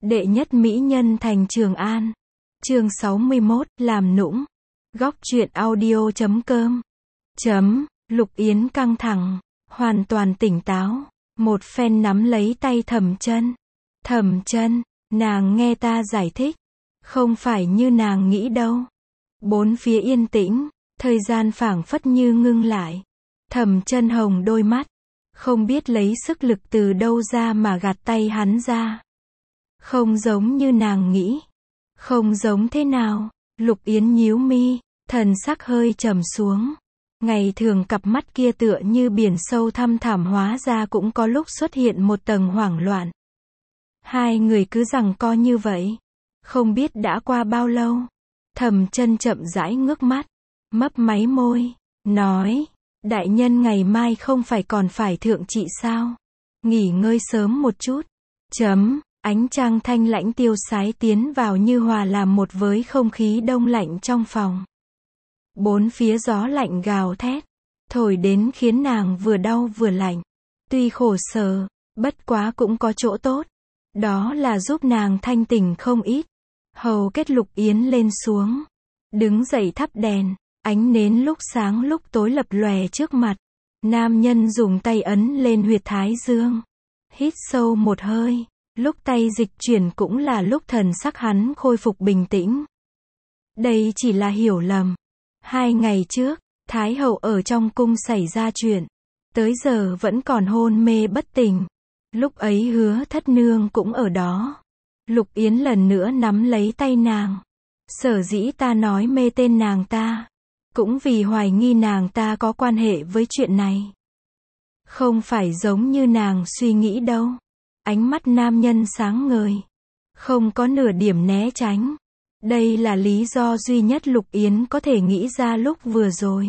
Đệ nhất mỹ nhân thành Trường An. Chương 61, làm nũng. Góc truyện audio.com. Lục Yến căng thẳng, hoàn toàn tỉnh táo, một phen nắm lấy tay Thẩm Chân. Thẩm Chân, nàng nghe ta giải thích, không phải như nàng nghĩ đâu. Bốn phía yên tĩnh, thời gian phảng phất như ngưng lại. Thẩm Chân hồng đôi mắt, không biết lấy sức lực từ đâu ra mà gạt tay hắn ra. Không giống như nàng nghĩ. Không giống thế nào? Lục Yến nhíu mi, thần sắc hơi trầm xuống. Ngày thường cặp mắt kia tựa như biển sâu thăm thẳm, hóa ra cũng có lúc xuất hiện một tầng hoảng loạn. Hai người cứ giằng co như vậy. Không biết đã qua bao lâu. Thẩm Chân chậm rãi ngước mắt, mấp máy môi, nói, đại nhân ngày mai không phải còn phải thượng trị sao? Nghỉ ngơi sớm một chút. Ánh trăng thanh lãnh tiêu sái tiến vào như hòa làm một với không khí đông lạnh trong phòng. Bốn phía gió lạnh gào thét, thổi đến khiến nàng vừa đau vừa lạnh. Tuy khổ sở, bất quá cũng có chỗ tốt. Đó là giúp nàng thanh tỉnh không ít. Hầu kết Lục Yến lên xuống, đứng dậy thắp đèn, ánh nến lúc sáng lúc tối lập lòe trước mặt. Nam nhân dùng tay ấn lên huyệt thái dương, hít sâu một hơi. Lúc tay dịch chuyển cũng là lúc thần sắc hắn khôi phục bình tĩnh. Đây chỉ là hiểu lầm. 2 ngày trước, Thái hậu ở trong cung xảy ra chuyện. Tới giờ vẫn còn hôn mê bất tỉnh. Lúc ấy Hứa Thất Nương cũng ở đó. Lục Yến lần nữa nắm lấy tay nàng. Sở dĩ ta nói mê tên nàng ta, cũng vì hoài nghi nàng ta có quan hệ với chuyện này. Không phải giống như nàng suy nghĩ đâu. Ánh mắt nam nhân sáng ngời, không có nửa điểm né tránh. Đây là lý do duy nhất Lục Yến có thể nghĩ ra lúc vừa rồi.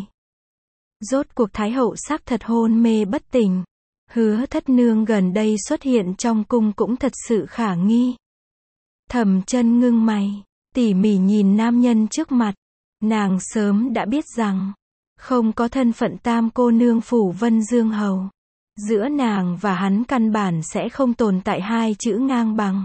Rốt cuộc Thái hậu xác thật hôn mê bất tỉnh. Hứa Thất Nương gần đây xuất hiện trong cung cũng thật sự khả nghi. Thẩm Chân ngưng mày, tỉ mỉ nhìn nam nhân trước mặt. Nàng sớm đã biết rằng, không có thân phận tam cô nương phủ Vân Dương Hầu. Giữa nàng và hắn căn bản sẽ không tồn tại hai chữ ngang bằng.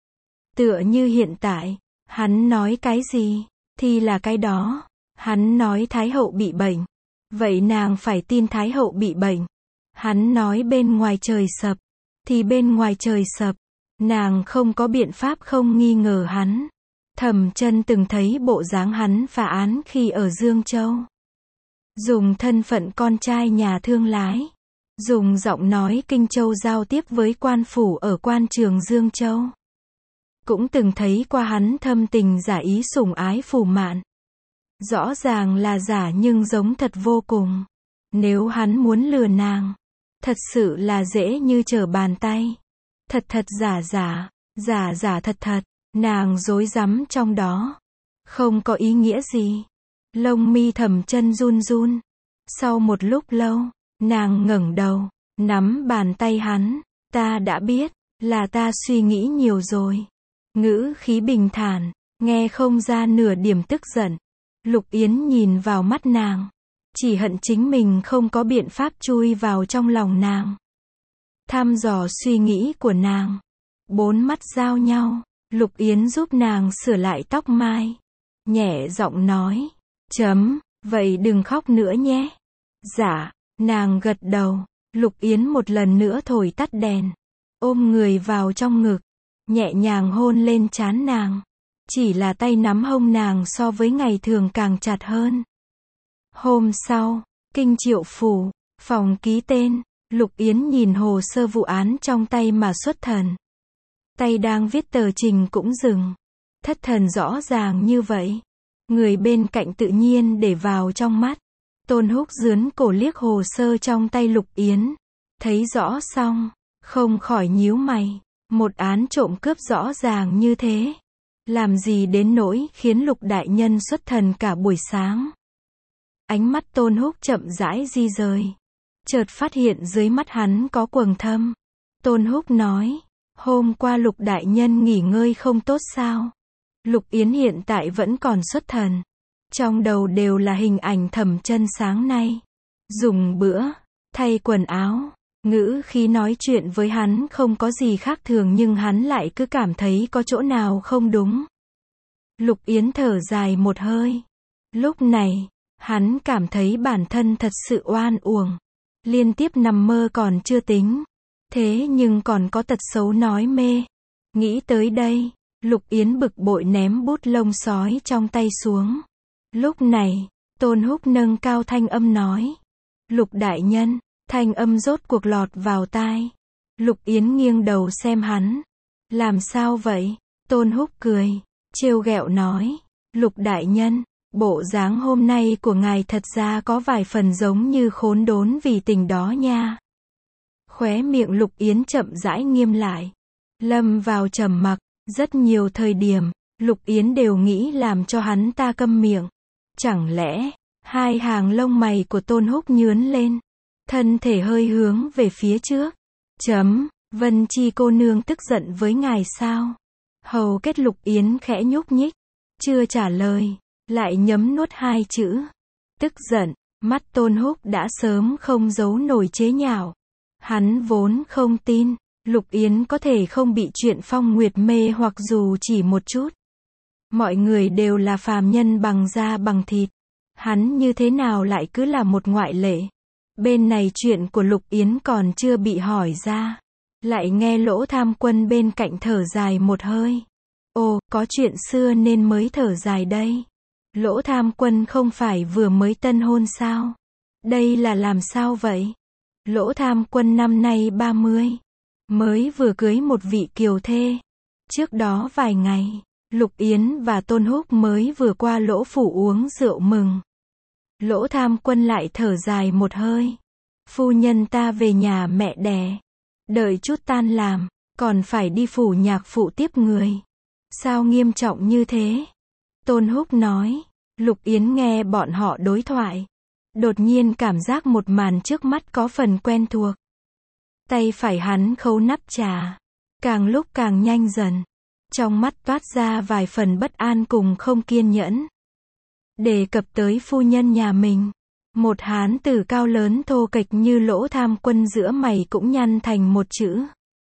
Tựa như hiện tại, hắn nói cái gì, thì là cái đó. Hắn nói Thái hậu bị bệnh, vậy nàng phải tin Thái hậu bị bệnh. Hắn nói bên ngoài trời sập, thì bên ngoài trời sập. Nàng không có biện pháp không nghi ngờ hắn. Thẩm Chân từng thấy bộ dáng hắn phá án khi ở Dương Châu. Dùng thân phận con trai nhà thương lái, dùng giọng nói Kinh Châu giao tiếp với quan phủ ở quan trường Dương Châu. Cũng từng thấy qua hắn thâm tình giả ý sủng ái Phù Mạn. Rõ ràng là giả nhưng giống thật vô cùng. Nếu hắn muốn lừa nàng, thật sự là dễ như trở bàn tay. Thật thật giả giả, giả giả thật thật, nàng rối rắm trong đó. Không có ý nghĩa gì. Lông mi Thẩm Chân run run. Sau một lúc lâu, nàng ngẩng đầu, nắm bàn tay hắn. Ta đã biết, là ta suy nghĩ nhiều rồi. Ngữ khí bình thản, nghe không ra nửa điểm tức giận. Lục Yến nhìn vào mắt nàng, chỉ hận chính mình không có biện pháp chui vào trong lòng nàng. Thăm dò suy nghĩ của nàng. Bốn mắt giao nhau, Lục Yến giúp nàng sửa lại tóc mai. Nhẹ giọng nói, vậy đừng khóc nữa nhé. Dạ. Nàng gật đầu. Lục Yến một lần nữa thổi tắt đèn, ôm người vào trong ngực, nhẹ nhàng hôn lên trán nàng. Chỉ là tay nắm hông nàng so với ngày thường càng chặt hơn. Hôm sau, Kinh Triệu phủ, phòng ký tên. Lục Yến nhìn hồ sơ vụ án trong tay mà xuất thần. Tay đang viết tờ trình cũng dừng. Thất thần rõ ràng như vậy. Người bên cạnh tự nhiên để vào trong mắt. Tôn Húc dướn cổ liếc hồ sơ trong tay Lục Yến. Thấy rõ xong, không khỏi nhíu mày. Một án trộm cướp rõ ràng như thế. Làm gì đến nỗi khiến Lục đại nhân xuất thần cả buổi sáng. Ánh mắt Tôn Húc chậm rãi di rời. Chợt phát hiện dưới mắt hắn có quầng thâm. Tôn Húc nói, hôm qua Lục đại nhân nghỉ ngơi không tốt sao? Lục Yến hiện tại vẫn còn xuất thần. Trong đầu đều là hình ảnh Thẩm Chân sáng nay. Dùng bữa, thay quần áo, Ngữ khí nói chuyện với hắn không có gì khác thường nhưng hắn lại cứ cảm thấy có chỗ nào không đúng. Lục Yến thở dài một hơi. Lúc này, hắn cảm thấy bản thân thật sự oan uổng. Liên tiếp nằm mơ còn chưa tính. Thế nhưng còn có tật xấu nói mê. Nghĩ tới đây, Lục Yến bực bội ném bút lông sói trong tay xuống. Lúc này, Tôn Húc nâng cao thanh âm nói. Lục đại nhân, thanh âm rốt cuộc lọt vào tai. Lục Yến nghiêng đầu xem hắn. Làm sao vậy? Tôn Húc cười, trêu ghẹo nói. Lục đại nhân, bộ dáng hôm nay của ngài thật ra có vài phần giống như khốn đốn vì tình đó nha. Khóe miệng Lục Yến chậm rãi nghiêm lại. Lâm vào trầm mặc, rất nhiều thời điểm, Lục Yến đều nghĩ làm cho hắn ta câm miệng. Chẳng lẽ, hai hàng lông mày của Tôn Húc nhướn lên, thân thể hơi hướng về phía trước. Vân Chi cô nương tức giận với ngài sao? Hầu kết Lục Yến khẽ nhúc nhích, chưa trả lời, lại nhấm nuốt hai chữ. Tức giận, mắt Tôn Húc đã sớm không giấu nổi chế nhạo. Hắn vốn không tin, Lục Yến có thể không bị chuyện Phong Nguyệt mê hoặc dù chỉ một chút. Mọi người đều là phàm nhân bằng da bằng thịt. Hắn như thế nào lại cứ là một ngoại lệ. Bên này chuyện của Lục Yến còn chưa bị hỏi ra. Lại nghe Lỗ Tham Quân bên cạnh thở dài một hơi. Ồ, có chuyện xưa nên mới thở dài đây. Lỗ Tham Quân không phải vừa mới tân hôn sao? Đây là làm sao vậy? Lỗ Tham Quân năm nay 30. Mới vừa cưới một vị kiều thê. Trước đó vài ngày, Lục Yến và Tôn Húc mới vừa qua Lỗ phủ uống rượu mừng. Lỗ Tham Quân lại thở dài một hơi. Phu nhân ta về nhà mẹ đẻ. Đợi chút tan làm, còn phải đi phủ nhạc phụ tiếp người. Sao nghiêm trọng như thế? Tôn Húc nói. Lục Yến nghe bọn họ đối thoại. Đột nhiên cảm giác một màn trước mắt có phần quen thuộc. Tay phải hắn khấu nắp trà. Càng lúc càng nhanh dần. Trong mắt toát ra vài phần bất an cùng không kiên nhẫn. Đề cập tới phu nhân nhà mình. Một hán tử cao lớn thô kệch như Lỗ Tham Quân giữa mày cũng nhăn thành một chữ.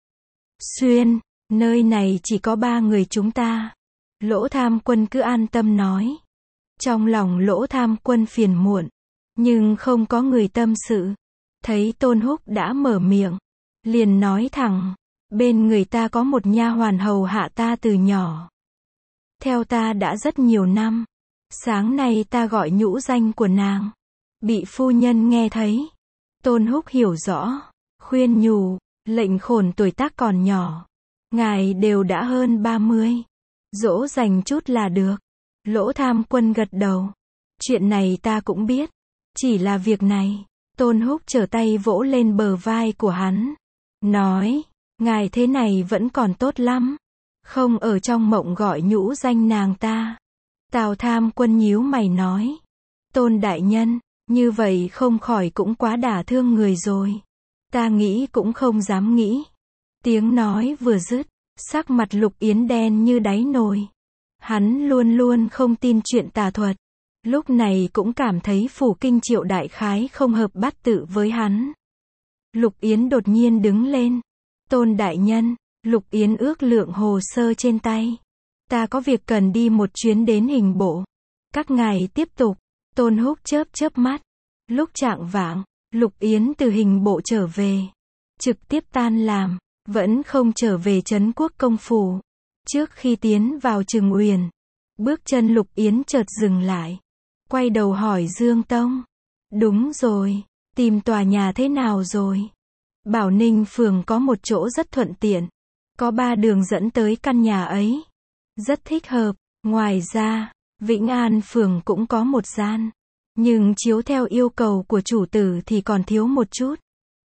Xuyên, nơi này chỉ có 3 người chúng ta. Lỗ Tham Quân cứ an tâm nói. Trong lòng Lỗ Tham Quân phiền muộn. Nhưng không có người tâm sự. Thấy Tôn Húc đã mở miệng. Liền nói thẳng. Bên người ta có một nha hoàn hầu hạ ta từ nhỏ. Theo ta đã rất nhiều năm. Sáng nay ta gọi nhũ danh của nàng. Bị phu nhân nghe thấy. Tôn Húc hiểu rõ. Khuyên nhủ. Lệnh khổn tuổi tác còn nhỏ. Ngài đều đã hơn 30. Dỗ dành chút là được. Lỗ Tham Quân gật đầu. Chuyện này ta cũng biết. Chỉ là việc này. Tôn Húc trở tay vỗ lên bờ vai của hắn. Nói. Ngài thế này vẫn còn tốt lắm. Không ở trong mộng gọi nhũ danh nàng ta. Tào Tham Quân nhíu mày nói. Tôn đại nhân, như vậy không khỏi cũng quá đả thương người rồi. Ta nghĩ cũng không dám nghĩ. Tiếng nói vừa dứt, sắc mặt Lục Yến đen như đáy nồi. Hắn luôn luôn không tin chuyện tà thuật. Lúc này cũng cảm thấy Phủ Kinh Triệu đại khái không hợp bát tự với hắn. Lục Yến đột nhiên đứng lên. Tôn đại nhân, Lục Yến ước lượng hồ sơ trên tay. Ta có việc cần đi một chuyến đến hình bộ. Các ngài tiếp tục. Tôn Húc chớp chớp mắt. Lúc chạng vạng, Lục Yến từ hình bộ trở về. Trực tiếp tan làm, vẫn không trở về Trấn Quốc công phủ. Trước khi tiến vào Trừng Uyển, bước chân Lục Yến chợt dừng lại. Quay đầu hỏi Dương Tông. Đúng rồi, tìm tòa nhà thế nào rồi? Bảo Ninh phường có một chỗ rất thuận tiện. Có 3 đường dẫn tới căn nhà ấy. Rất thích hợp. Ngoài ra, Vĩnh An phường cũng có một gian. Nhưng chiếu theo yêu cầu của chủ tử thì còn thiếu một chút.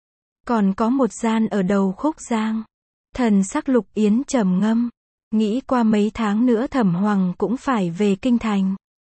Còn có một gian ở đầu Khúc Giang. Thần sắc Lục Yến trầm ngâm. Nghĩ qua mấy tháng nữa Thẩm Hoằng cũng phải về kinh thành.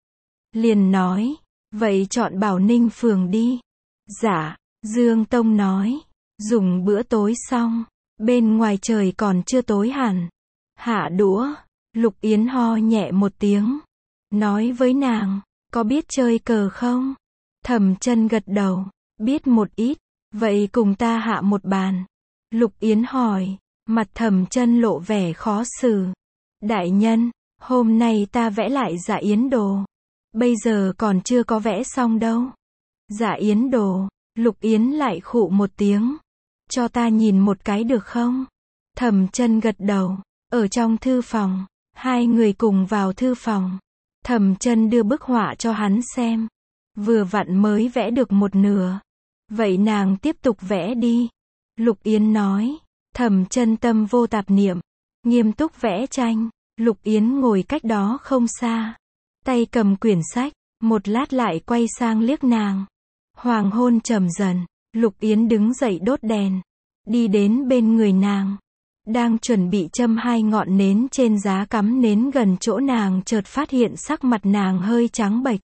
Liền nói. Vậy chọn Bảo Ninh phường đi. Dạ, Dương Tông nói. Dùng bữa tối xong. Bên ngoài trời còn chưa tối hẳn. Hạ đũa. Lục Yến ho nhẹ một tiếng. Nói với nàng. Có biết chơi cờ không? Thẩm Chân gật đầu. Biết một ít. Vậy cùng ta hạ một bàn. Lục Yến hỏi, mặt Thẩm Chân lộ vẻ khó xử. Đại nhân, hôm nay ta vẽ lại Dạ Yến đồ. Bây giờ còn chưa có vẽ xong đâu. Dạ Yến đồ, Lục Yến lại khụ một tiếng. Cho ta nhìn một cái được không? Thẩm Chân gật đầu. Ở trong thư phòng, hai người cùng vào thư phòng. Thẩm Chân đưa bức họa cho hắn xem. Vừa vặn mới vẽ được một nửa. Vậy nàng tiếp tục vẽ đi. Lục Yến nói. Thẩm Chân tâm vô tạp niệm, nghiêm túc vẽ tranh. Lục Yến ngồi cách đó không xa, tay cầm quyển sách, một lát lại quay sang liếc nàng. Hoàng hôn trầm dần, Lục Yến đứng dậy đốt đèn, đi đến bên người nàng, đang chuẩn bị châm hai ngọn nến trên giá cắm nến gần chỗ nàng, chợt phát hiện sắc mặt nàng hơi trắng bệch.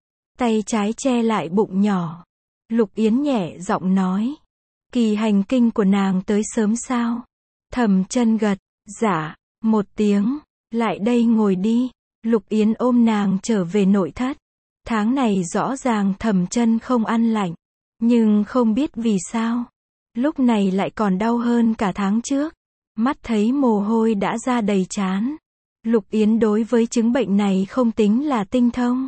Tay trái che lại bụng nhỏ. Lục Yến nhẹ giọng nói, kỳ hành kinh của nàng tới sớm sao? Thẩm Chân gật, dạ, một tiếng. Lại đây ngồi đi. Lục Yến ôm nàng trở về nội thất. Tháng này rõ ràng Thẩm Chân không ăn lạnh, nhưng không biết vì sao, lúc này lại còn đau hơn cả tháng trước. Mắt thấy mồ hôi đã ra đầy trán. Lục Yến đối với chứng bệnh này không tính là tinh thông.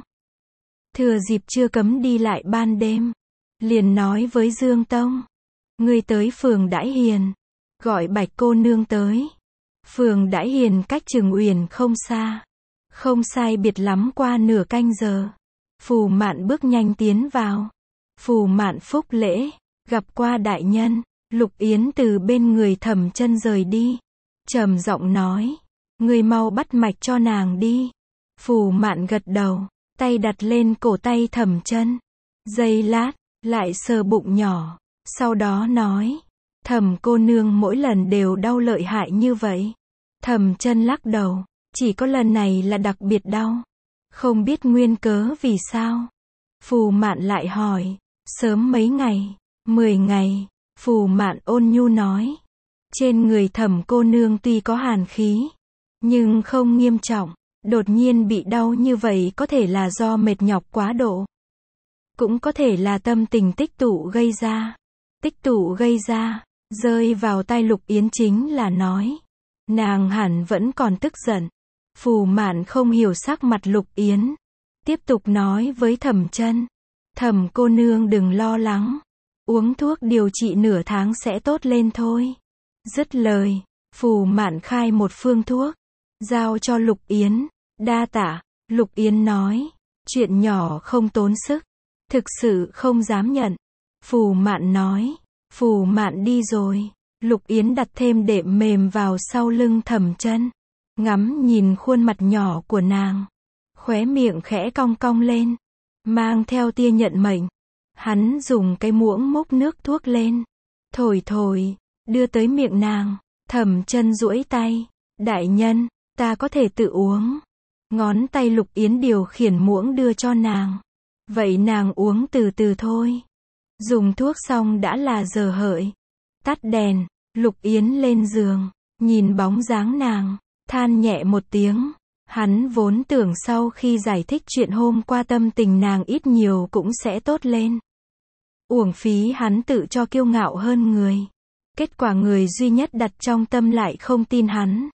Thừa dịp chưa cấm đi lại ban đêm, liền nói với Dương Tông, ngươi tới phường Đãi Hiền, gọi Bạch cô nương tới. Phường Đãi Hiền cách Trường Uyển không xa. Không sai biệt lắm qua nửa canh giờ. Phù Mạn bước nhanh tiến vào. Phù Mạn phúc lễ, gặp qua đại nhân. Lục Yến từ bên người Thẩm Chân rời đi, trầm giọng nói, ngươi mau bắt mạch cho nàng đi. Phù Mạn gật đầu, tay đặt lên cổ tay Thẩm Chân. Giây lát, lại sờ bụng nhỏ, sau đó nói, Thẩm cô nương mỗi lần đều đau lợi hại như vậy. Thẩm Chân lắc đầu, chỉ có lần này là đặc biệt đau. Không biết nguyên cớ vì sao. Phù Mạn lại hỏi, sớm mấy ngày? 10 ngày. Phù Mạn ôn nhu nói, trên người Thẩm cô nương tuy có hàn khí, nhưng không nghiêm trọng. Đột nhiên bị đau như vậy có thể là do mệt nhọc quá độ, cũng có thể là tâm tình tích tụ gây ra. Tích tụ gây ra, rơi vào tai Lục Yến chính là nói, nàng hẳn vẫn còn tức giận. Phù Mạn không hiểu sắc mặt Lục Yến, tiếp tục nói với Thẩm Chân, Thẩm cô nương đừng lo lắng, uống thuốc điều trị nửa tháng sẽ tốt lên thôi. Dứt lời, Phù Mạn khai một phương thuốc, giao cho Lục Yến. Đa tạ. Lục Yến nói, chuyện nhỏ không tốn sức, thực sự không dám nhận. Phù Mạn nói, Phù Mạn đi rồi. Lục Yến đặt thêm đệm mềm vào sau lưng Thẩm Chân, ngắm nhìn khuôn mặt nhỏ của nàng, khóe miệng khẽ cong cong lên, mang theo tia nhận mệnh. Hắn dùng cái muỗng múc nước thuốc lên, thổi thổi, đưa tới miệng nàng. Thẩm Chân duỗi tay, đại nhân, ta có thể tự uống. Ngón tay Lục Yến điều khiển muỗng đưa cho nàng. Vậy nàng uống từ từ thôi. Dùng thuốc xong đã là giờ hợi. Tắt đèn, Lục Yến lên giường, nhìn bóng dáng nàng, than nhẹ một tiếng. Hắn vốn tưởng sau khi giải thích chuyện hôm qua tâm tình nàng ít nhiều cũng sẽ tốt lên. Uổng phí hắn tự cho kiêu ngạo hơn người. Kết quả người duy nhất đặt trong tâm lại không tin hắn.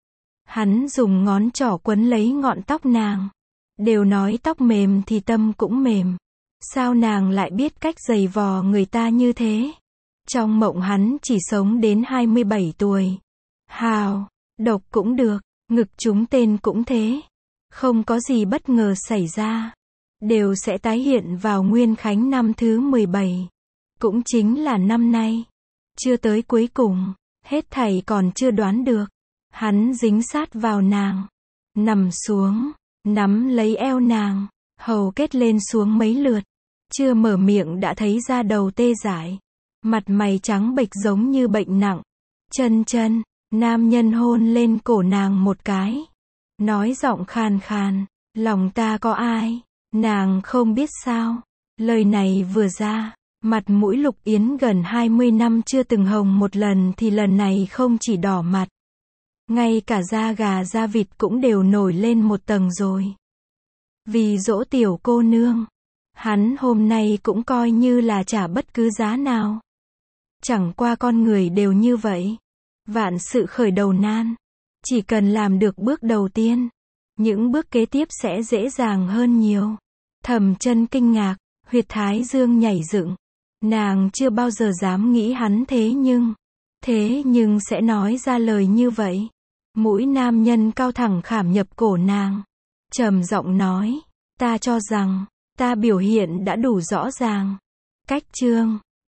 Hắn dùng ngón trỏ quấn lấy ngọn tóc nàng. Đều nói tóc mềm thì tâm cũng mềm. Sao nàng lại biết cách giày vò người ta như thế? Trong mộng hắn chỉ sống đến 27 tuổi. Hào, độc cũng được, ngực trúng tên cũng thế. Không có gì bất ngờ xảy ra. Đều sẽ tái hiện vào Nguyên Khánh năm thứ 17. Cũng chính là năm nay. Chưa tới cuối cùng, hết thảy còn chưa đoán được. Hắn dính sát vào nàng, nằm xuống, nắm lấy eo nàng, hầu kết lên xuống mấy lượt. Chưa mở miệng đã thấy da đầu tê dại, mặt mày trắng bệch giống như bệnh nặng. Chân Chân, nam nhân hôn lên cổ nàng một cái, nói giọng khàn khàn, lòng ta có ai, nàng không biết sao. Lời này vừa ra, mặt mũi Lục Yến gần 20 năm chưa từng hồng một lần thì lần này không chỉ đỏ mặt, ngay cả da gà da vịt cũng đều nổi lên một tầng rồi. Vì dỗ tiểu cô nương, hắn hôm nay cũng coi như là trả bất cứ giá nào. Chẳng qua con người đều như vậy. Vạn sự khởi đầu nan. Chỉ cần làm được bước đầu tiên, những bước kế tiếp sẽ dễ dàng hơn nhiều. Thẩm Chân kinh ngạc, huyệt thái dương nhảy dựng. Nàng chưa bao giờ dám nghĩ hắn thế nhưng sẽ nói ra lời như vậy. Mũi nam nhân cao thẳng khảm nhập cổ nàng. Trầm giọng nói, ta cho rằng, ta biểu hiện đã đủ rõ ràng. Cách chương